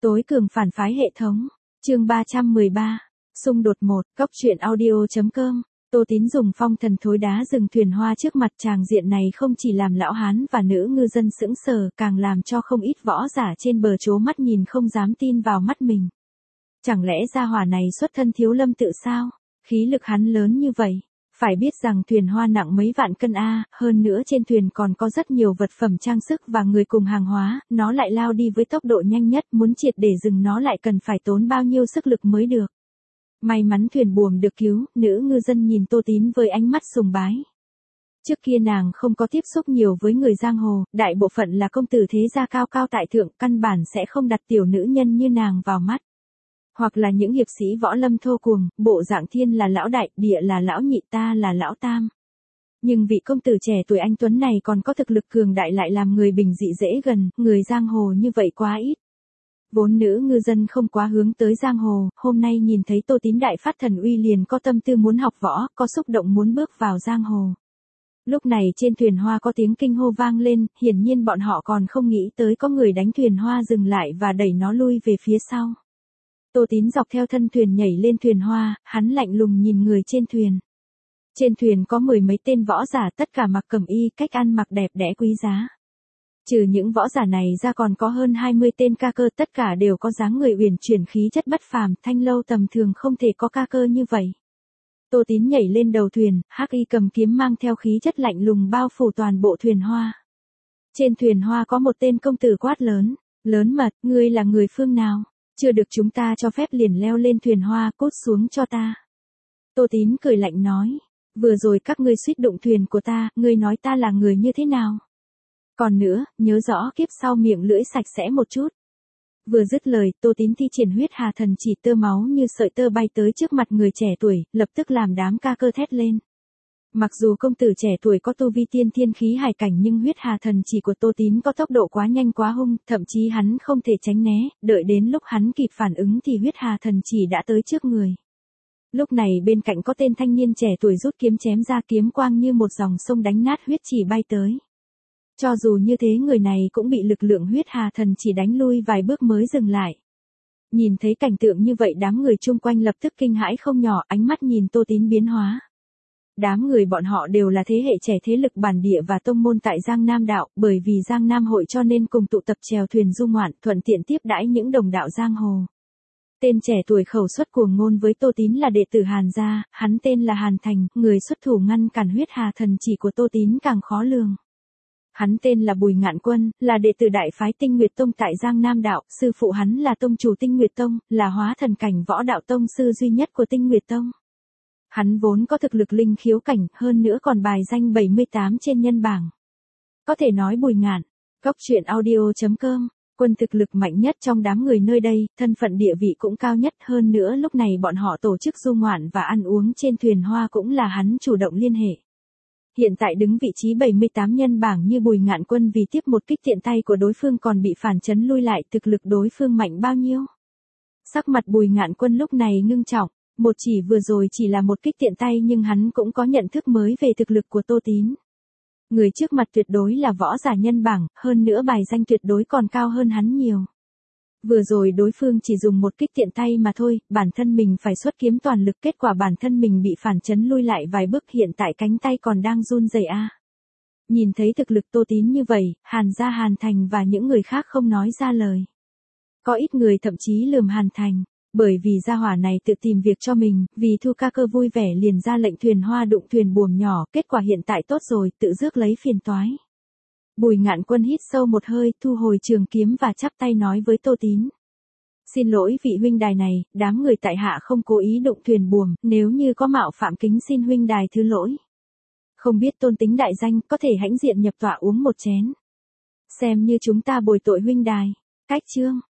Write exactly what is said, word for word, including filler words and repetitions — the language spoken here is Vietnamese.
Tối cường phản phái hệ thống. Chương ba trăm mười ba. Xung đột một. Cóc truyện audio.com. Tô Tín dùng phong thần thối đá rừng thuyền hoa trước mặt, tràng diện này không chỉ làm lão hán và nữ ngư dân sững sờ, càng làm cho không ít võ giả trên bờ trố mắt nhìn không dám tin vào mắt mình. Chẳng lẽ gia hỏa này xuất thân Thiếu Lâm tự sao? Khí lực hắn lớn như vậy. Phải biết rằng thuyền hoa nặng mấy vạn cân a, hơn nữa trên thuyền còn có rất nhiều vật phẩm trang sức và người cùng hàng hóa, nó lại lao đi với tốc độ nhanh nhất, muốn triệt để dừng nó lại cần phải tốn bao nhiêu sức lực mới được. May mắn thuyền buồm được cứu, nữ ngư dân nhìn Tô Tín với ánh mắt sùng bái. Trước kia nàng không có tiếp xúc nhiều với người giang hồ, đại bộ phận là công tử thế gia cao cao tại thượng, căn bản sẽ không đặt tiểu nữ nhân như nàng vào mắt. Hoặc là những hiệp sĩ võ lâm thô cuồng, bộ dạng thiên là lão đại, địa là lão nhị, ta là lão tam. Nhưng vị công tử trẻ tuổi anh tuấn này còn có thực lực cường đại, lại làm người bình dị dễ gần, người giang hồ như vậy quá ít. Vốn nữ ngư dân không quá hướng tới giang hồ, hôm nay nhìn thấy Tô Tín đại phát thần uy liền có tâm tư muốn học võ, có xúc động muốn bước vào giang hồ. Lúc này trên thuyền hoa có tiếng kinh hô vang lên, hiển nhiên bọn họ còn không nghĩ tới có người đánh thuyền hoa dừng lại và đẩy nó lui về phía sau. Tô Tín dọc theo thân thuyền nhảy lên thuyền hoa, hắn lạnh lùng nhìn người trên thuyền. Trên thuyền có mười mấy tên võ giả, tất cả mặc cẩm y, cách ăn mặc đẹp đẽ quý giá. Trừ những võ giả này ra còn có hơn hai mươi tên ca cơ, tất cả đều có dáng người uyển chuyển, khí chất bất phàm, thanh lâu tầm thường không thể có ca cơ như vậy. Tô Tín nhảy lên đầu thuyền, hắc y cầm kiếm mang theo khí chất lạnh lùng bao phủ toàn bộ thuyền hoa. Trên thuyền hoa có một tên công tử quát lớn, lớn mật, ngươi là người phương nào? Chưa được chúng ta cho phép liền leo lên thuyền hoa, cút xuống cho ta. Tô Tín cười lạnh nói, vừa rồi các ngươi suýt đụng thuyền của ta, ngươi nói ta là người như thế nào? Còn nữa, nhớ rõ kiếp sau miệng lưỡi sạch sẽ một chút. Vừa dứt lời, Tô Tín thi triển huyết hà thần chỉ, tơ máu như sợi tơ bay tới trước mặt người trẻ tuổi, lập tức làm đám ca cơ thét lên. Mặc dù công tử trẻ tuổi có tu vi tiên thiên khí hải cảnh, nhưng huyết hà thần chỉ của Tô Tín có tốc độ quá nhanh quá hung, thậm chí hắn không thể tránh né, đợi đến lúc hắn kịp phản ứng thì huyết hà thần chỉ đã tới trước người. Lúc này bên cạnh có tên thanh niên trẻ tuổi rút kiếm chém ra, kiếm quang như một dòng sông đánh nát huyết chỉ bay tới. Cho dù như thế người này cũng bị lực lượng huyết hà thần chỉ đánh lui vài bước mới dừng lại. Nhìn thấy cảnh tượng như vậy, đám người chung quanh lập tức kinh hãi không nhỏ, ánh mắt nhìn Tô Tín biến hóa. Đám người bọn họ đều là thế hệ trẻ thế lực bản địa và tông môn tại Giang Nam đạo, bởi vì Giang Nam hội cho nên cùng tụ tập chèo thuyền du ngoạn, thuận tiện tiếp đãi những đồng đạo giang hồ. Tên trẻ tuổi khẩu xuất cuồng ngôn với Tô Tín là đệ tử Hàn gia, hắn tên là Hàn Thành, người xuất thủ ngăn cản huyết hà thần chỉ của Tô Tín càng khó lường. Hắn tên là Bùi Ngạn Quân, là đệ tử đại phái Tinh Nguyệt Tông tại Giang Nam đạo, sư phụ hắn là tông chủ Tinh Nguyệt Tông, là hóa thần cảnh võ đạo tông sư duy nhất của Tinh Nguyệt Tông. Hắn vốn có thực lực linh khiếu cảnh, hơn nữa còn bài danh bảy mươi tám trên nhân bảng. Có thể nói Bùi Ngạn, cóc truyện audio.com, quân thực lực mạnh nhất trong đám người nơi đây, thân phận địa vị cũng cao nhất, hơn nữa lúc này bọn họ tổ chức du ngoạn và ăn uống trên thuyền hoa cũng là hắn chủ động liên hệ. Hiện tại đứng vị trí bảy mươi tám nhân bảng như Bùi Ngạn Quân, vì tiếp một kích tiện tay của đối phương còn bị phản chấn lui lại, thực lực đối phương mạnh bao nhiêu? Sắc mặt Bùi Ngạn Quân lúc này ngưng trọng, một chỉ vừa rồi chỉ là một kích tiện tay nhưng hắn cũng có nhận thức mới về thực lực của Tô Tín. Người trước mặt tuyệt đối là võ giả nhân bảng, hơn nữa bài danh tuyệt đối còn cao hơn hắn nhiều. Vừa rồi đối phương chỉ dùng một kích tiện tay mà thôi, bản thân mình phải xuất kiếm toàn lực, kết quả bản thân mình bị phản chấn lui lại vài bước, hiện tại cánh tay còn đang run rẩy a. Nhìn thấy thực lực Tô Tín như vậy, Hàn gia Hàn Thành và những người khác không nói ra lời. Có ít người thậm chí lườm Hàn Thành, bởi vì gia hỏa này tự tìm việc cho mình, vì thu ca cơ vui vẻ liền ra lệnh thuyền hoa đụng thuyền buồm nhỏ, kết quả hiện tại tốt rồi, tự rước lấy phiền toái. Bùi Ngạn Quân hít sâu một hơi, thu hồi trường kiếm và chắp tay nói với Tô Tín. Xin lỗi vị huynh đài này, đám người tại hạ không cố ý đụng thuyền buồm, nếu như có mạo phạm kính xin huynh đài thứ lỗi. Không biết tôn tính đại danh, có thể hãnh diện nhập tọa uống một chén. Xem như chúng ta bồi tội huynh đài. Cách chương.